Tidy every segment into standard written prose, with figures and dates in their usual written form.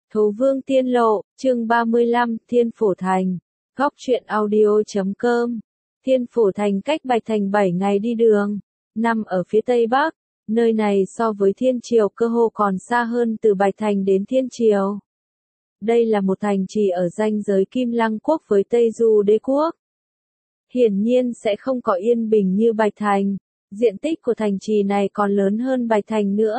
Thố Vương Tiên Lộ, chương 35, Thiên Phổ Thành. Góc truyện audio.com. Thiên Phổ Thành cách Bạch Thành 7 ngày đi đường, nằm ở phía tây bắc. Nơi này so với Thiên Triều cơ hồ còn xa hơn từ Bạch Thành đến Thiên Triều. Đây là một thành trì ở ranh giới Kim Lăng Quốc với Tây Du Đế Quốc. Hiển nhiên sẽ không có yên bình như Bạch Thành. Diện tích của thành trì này còn lớn hơn Bạch Thành nữa.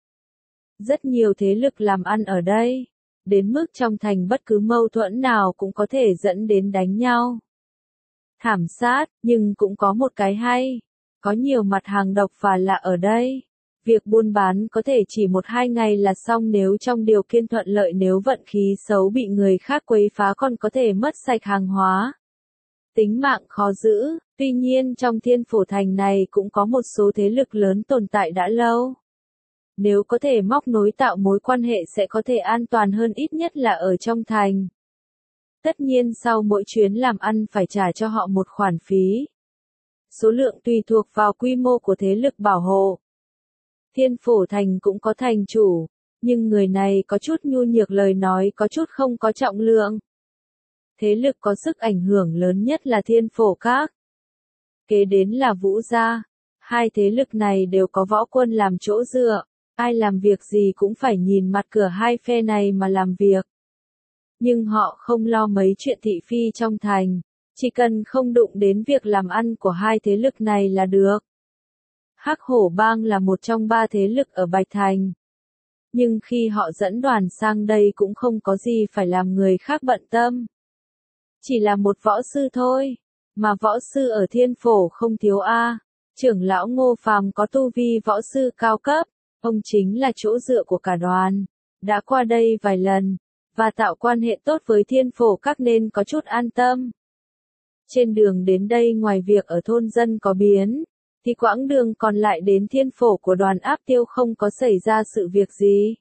Rất nhiều thế lực làm ăn ở đây, đến mức trong thành bất cứ mâu thuẫn nào cũng có thể dẫn đến đánh nhau, thảm sát, nhưng cũng có một cái hay, có nhiều mặt hàng độc và lạ ở đây. Việc buôn bán có thể chỉ 1-2 ngày là xong nếu trong điều kiện thuận lợi, nếu vận khí xấu bị người khác quấy phá còn có thể mất sạch hàng hóa. Tính mạng khó giữ, tuy nhiên trong Thiên Phổ Thành này cũng có một số thế lực lớn tồn tại đã lâu. Nếu có thể móc nối tạo mối quan hệ sẽ có thể an toàn hơn, ít nhất là ở trong thành. Tất nhiên sau mỗi chuyến làm ăn phải trả cho họ một khoản phí. Số lượng tùy thuộc vào quy mô của thế lực bảo hộ. Thiên Phổ Thành cũng có thành chủ, nhưng người này có chút nhu nhược, lời nói có chút không có trọng lượng. Thế lực có sức ảnh hưởng lớn nhất là Thiên Phổ Các. Kế đến là Vũ Gia. Hai thế lực này đều có võ quân làm chỗ dựa. Ai làm việc gì cũng phải nhìn mặt cửa hai phe này mà làm việc. Nhưng họ không lo mấy chuyện thị phi trong thành, chỉ cần không đụng đến việc làm ăn của hai thế lực này là được. Hắc Hổ Bang là một trong 3 thế lực ở Bạch Thành. Nhưng khi họ dẫn đoàn sang đây cũng không có gì phải làm người khác bận tâm. Chỉ là một võ sư thôi, mà võ sư ở Thiên Phổ không thiếu a. Trưởng lão Ngô Phàm có tu vi võ sư cao cấp. Ông chính là chỗ dựa của cả đoàn, đã qua đây vài lần, và tạo quan hệ tốt với Thiên Phổ Các nên có chút an tâm. Trên đường đến đây ngoài việc ở thôn dân có biến, thì quãng đường còn lại đến Thiên Phổ của đoàn Áp Tiêu không có xảy ra sự việc gì.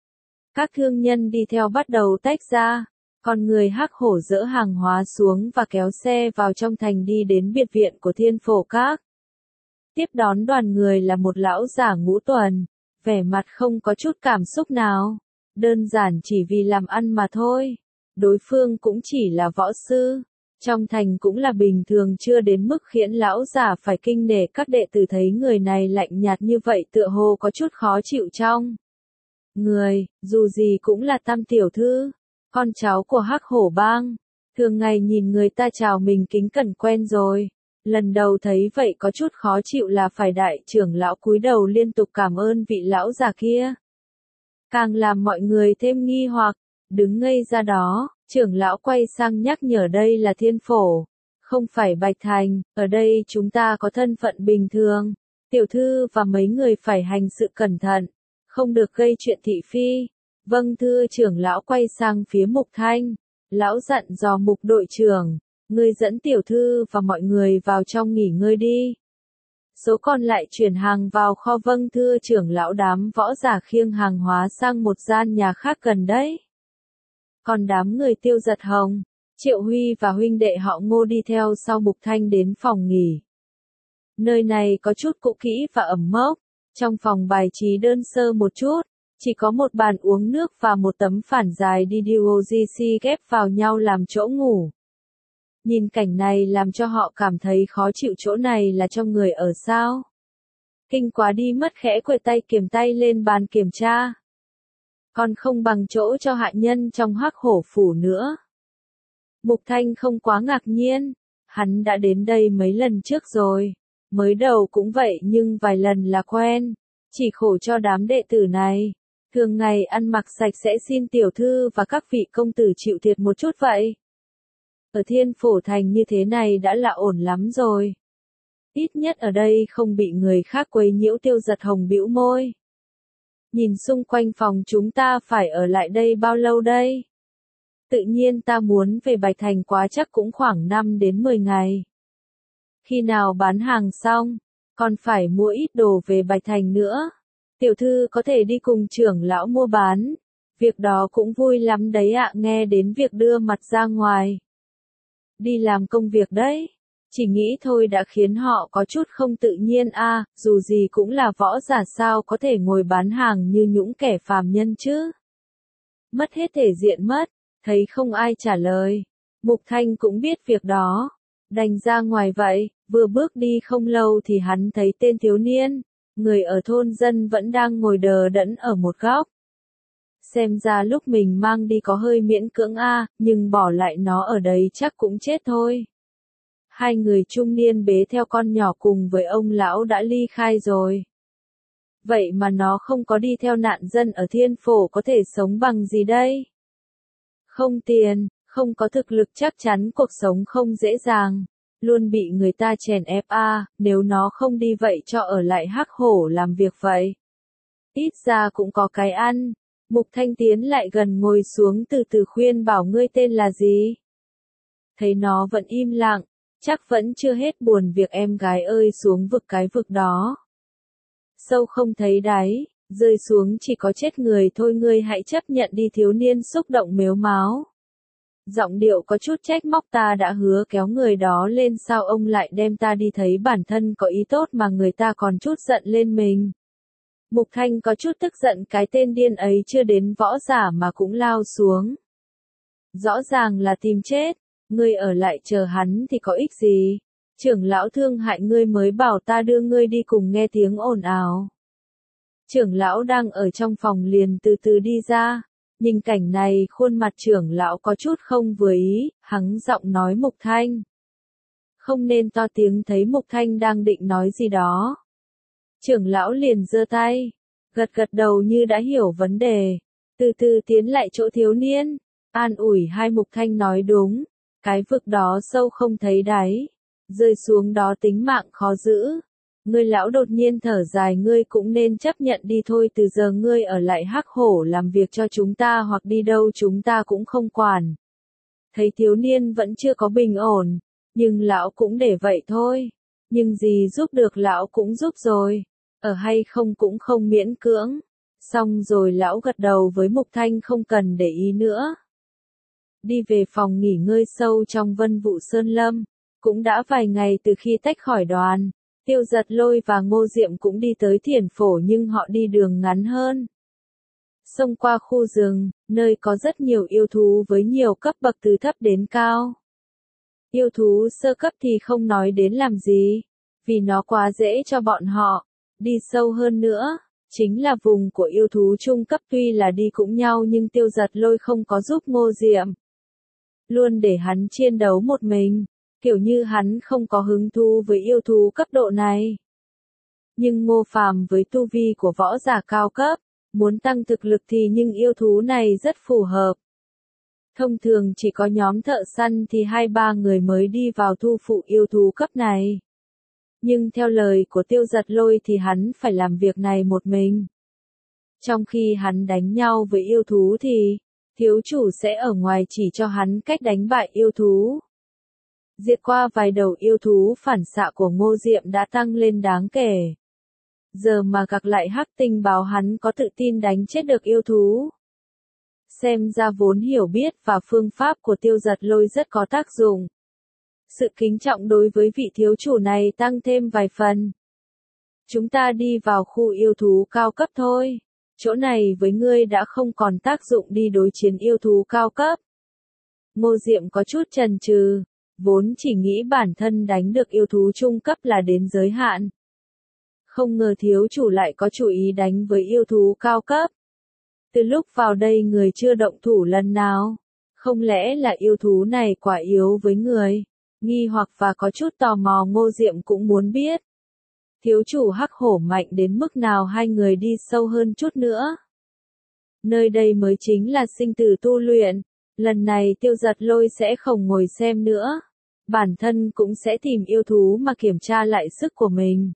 Các thương nhân đi theo bắt đầu tách ra, còn người Hắc Hổ dỡ hàng hóa xuống và kéo xe vào trong thành đi đến biệt viện của Thiên Phổ Các. Tiếp đón đoàn người là một lão giả ngũ tuần. Vẻ mặt không có chút cảm xúc nào, đơn giản chỉ vì làm ăn mà thôi. Đối phương cũng chỉ là võ sư, trong thành cũng là bình thường, chưa đến mức khiến lão giả phải kinh nể. Các đệ tử thấy người này lạnh nhạt như vậy tựa hồ có chút khó chịu trong người, dù gì cũng là Tam tiểu thư, con cháu của Hắc Hổ Bang, thường ngày nhìn người ta chào mình kính cẩn quen rồi. Lần đầu thấy vậy có chút khó chịu là phải đại trưởng lão cúi đầu liên tục cảm ơn vị lão già kia. Càng làm mọi người thêm nghi hoặc, đứng ngây ra đó, trưởng lão quay sang nhắc nhở đây là Thiên Phổ, không phải Bạch Thành, ở đây chúng ta có thân phận bình thường. Tiểu thư và mấy người phải hành sự cẩn thận, không được gây chuyện thị phi. Vâng thưa trưởng lão. Quay sang phía Mục Thanh, lão dặn dò Mục đội trưởng. Ngươi dẫn tiểu thư và mọi người vào trong nghỉ ngơi đi. Số còn lại chuyển hàng vào kho. Vâng thưa trưởng lão. Đám võ giả khiêng hàng hóa sang một gian nhà khác gần đấy. Còn đám người Tiêu Giật Hồng, Triệu Huy và huynh đệ họ Ngô đi theo sau Mục Thanh đến phòng nghỉ. Nơi này có chút cũ kỹ và ẩm mốc, trong phòng bài trí đơn sơ một chút, chỉ có một bàn uống nước và một tấm phản dài DDOGC ghép vào nhau làm chỗ ngủ. Nhìn cảnh này làm cho họ cảm thấy khó chịu, chỗ này là cho người ở sao? Kinh quá đi mất, khẽ quệt tay kiểm tay lên bàn kiểm tra. Còn không bằng chỗ cho hạ nhân trong Hắc Hổ phủ nữa. Mục Thanh không quá ngạc nhiên, hắn đã đến đây mấy lần trước rồi, mới đầu cũng vậy nhưng vài lần là quen, chỉ khổ cho đám đệ tử này. Thường ngày ăn mặc sạch sẽ, xin tiểu thư và các vị công tử chịu thiệt một chút vậy. Ở Thiên Phổ Thành như thế này đã là ổn lắm rồi. Ít nhất ở đây không bị người khác quấy nhiễu. Tiêu Giật Hồng bĩu môi. Nhìn xung quanh phòng, chúng ta phải ở lại đây bao lâu đây? Tự nhiên ta muốn về Bạch Thành quá, chắc cũng khoảng 5 đến 10 ngày. Khi nào bán hàng xong, còn phải mua ít đồ về Bạch Thành nữa. Tiểu thư có thể đi cùng trưởng lão mua bán. Việc đó cũng vui lắm đấy ạ. Nghe đến việc đưa mặt ra ngoài, đi làm công việc đấy, chỉ nghĩ thôi đã khiến họ có chút không tự nhiên a. Dù gì cũng là võ giả, sao có thể ngồi bán hàng như những kẻ phàm nhân chứ. mất hết thể diện mất, thấy không ai trả lời. Mục Thanh cũng biết việc đó, đành ra ngoài vậy, vừa bước đi không lâu thì hắn thấy tên thiếu niên, người ở thôn dân vẫn đang ngồi đờ đẫn ở một góc. Xem ra lúc mình mang đi có hơi miễn cưỡng nhưng bỏ lại nó ở đấy chắc cũng chết thôi. Hai người trung niên bế theo con nhỏ cùng với ông lão đã ly khai rồi. Vậy mà nó không có đi theo nạn dân ở thiên phổ có thể sống bằng gì đây? Không tiền, không có thực lực chắc chắn cuộc sống không dễ dàng. Luôn bị người ta chèn ép nếu nó không đi vậy cho ở lại Hắc Hổ làm việc vậy. Ít ra cũng có cái ăn. Mục Thanh tiến lại gần ngồi xuống từ từ khuyên bảo ngươi tên là gì? Thấy nó vẫn im lặng, chắc vẫn chưa hết buồn việc em gái ơi xuống vực cái vực đó. Sâu không thấy đáy, rơi xuống chỉ có chết người thôi ngươi hãy chấp nhận đi thiếu niên xúc động mếu máo. Giọng điệu có chút trách móc ta đã hứa kéo người đó lên sao ông lại đem ta đi thấy bản thân có ý tốt mà người ta còn chút giận lên mình. Mục Thanh có chút tức giận cái tên điên ấy chưa đến võ giả mà cũng lao xuống. Rõ ràng là tìm chết, ngươi ở lại chờ hắn thì có ích gì, trưởng lão thương hại ngươi mới bảo ta đưa ngươi đi cùng nghe tiếng ồn ào. Trưởng lão đang ở trong phòng liền từ từ đi ra, nhìn cảnh này khuôn mặt trưởng lão có chút không vừa ý, hắng giọng nói Mục Thanh. Không nên to tiếng thấy Mục Thanh đang định nói gì đó. Trưởng lão liền giơ tay, gật gật đầu như đã hiểu vấn đề, từ từ tiến lại chỗ thiếu niên, an ủi hai Mục Thanh nói đúng, cái vực đó sâu không thấy đáy, rơi xuống đó tính mạng khó giữ. Ngươi lão đột nhiên thở dài ngươi cũng nên chấp nhận đi thôi từ giờ ngươi ở lại Hắc Hổ làm việc cho chúng ta hoặc đi đâu chúng ta cũng không quản. Thấy thiếu niên vẫn chưa có bình ổn, nhưng lão cũng để vậy thôi. Nhưng gì giúp được lão cũng giúp rồi, ở hay không cũng không miễn cưỡng. Xong rồi lão gật đầu với Mục Thanh không cần để ý nữa. Đi về phòng nghỉ ngơi sâu trong Vân Vụ Sơn Lâm, cũng đã vài ngày từ khi tách khỏi đoàn. Tiêu Giật Lôi và Ngô Diệm cũng đi tới Thiền Phổ nhưng họ đi đường ngắn hơn. Xông qua khu rừng, nơi có rất nhiều yêu thú với nhiều cấp bậc từ thấp đến cao. Yêu thú sơ cấp thì không nói đến làm gì, vì nó quá dễ cho bọn họ. Đi sâu hơn nữa, chính là vùng của yêu thú trung cấp tuy là đi cũng nhau nhưng Tiêu Giật Lôi không có giúp Ngô Diệm. Luôn để hắn chiến đấu một mình. Kiểu như hắn không có hứng thú với yêu thú cấp độ này. Nhưng Ngô Phàm với tu vi của võ giả cao cấp, muốn tăng thực lực thì nhưng yêu thú này rất phù hợp. Thông thường chỉ có nhóm thợ săn thì 2-3 người mới đi vào thu phụ yêu thú cấp này. Nhưng theo lời của Tiêu Giật Lôi thì hắn phải làm việc này một mình. Trong khi hắn đánh nhau với yêu thú thì, thiếu chủ sẽ ở ngoài chỉ cho hắn cách đánh bại yêu thú. Diệt qua vài đầu yêu thú phản xạ của Ngô Diệm đã tăng lên đáng kể. Giờ mà gặp lại Hắc Tinh báo hắn có tự tin đánh chết được yêu thú. Xem ra vốn hiểu biết và phương pháp của Tiêu Giật Lôi rất có tác dụng. Sự kính trọng đối với vị thiếu chủ này tăng thêm vài phần. Chúng ta đi vào khu yêu thú cao cấp thôi. Chỗ này với ngươi đã không còn tác dụng đi đối chiến yêu thú cao cấp. Ngô Diệm có chút chần chừ. Vốn chỉ nghĩ bản thân đánh được yêu thú trung cấp là đến giới hạn. Không ngờ thiếu chủ lại có chủ ý đánh với yêu thú cao cấp. Từ lúc vào đây người chưa động thủ lần nào. Không lẽ là yêu thú này quả yếu với người? Nghi hoặc và có chút tò mò Ngô Diệm cũng muốn biết. Thiếu chủ Hắc Hổ mạnh đến mức nào hai người đi sâu hơn chút nữa. Nơi đây mới chính là sinh tử tu luyện. Lần này Tiêu Giật Lôi sẽ không ngồi xem nữa. Bản thân cũng sẽ tìm yêu thú mà kiểm tra lại sức của mình.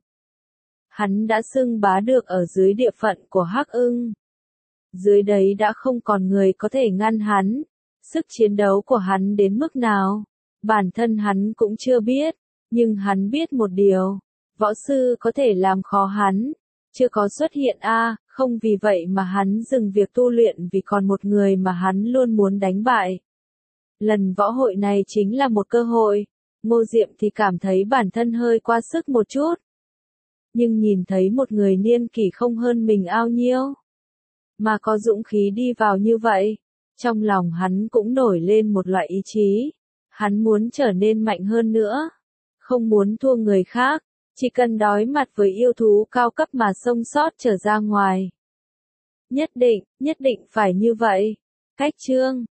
Hắn đã xưng bá được ở dưới địa phận của Hắc Ưng. Dưới đấy đã không còn người có thể ngăn hắn. Sức chiến đấu của hắn đến mức nào? Bản thân hắn cũng chưa biết. Nhưng hắn biết một điều. Võ sư có thể làm khó hắn. Chưa có xuất hiện không vì vậy mà hắn dừng việc tu luyện vì còn một người mà hắn luôn muốn đánh bại. Lần võ hội này chính là một cơ hội. Ngô Diệm thì cảm thấy bản thân hơi qua sức một chút. Nhưng nhìn thấy một người niên kỷ không hơn mình ao nhiêu. Mà có dũng khí đi vào như vậy, Trong lòng hắn cũng nổi lên một loại ý chí. Hắn muốn trở nên mạnh hơn nữa. Không muốn thua người khác. Chỉ cần đối mặt với yêu thú cao cấp mà sống sót trở ra ngoài. Nhất định phải như vậy. Cách chương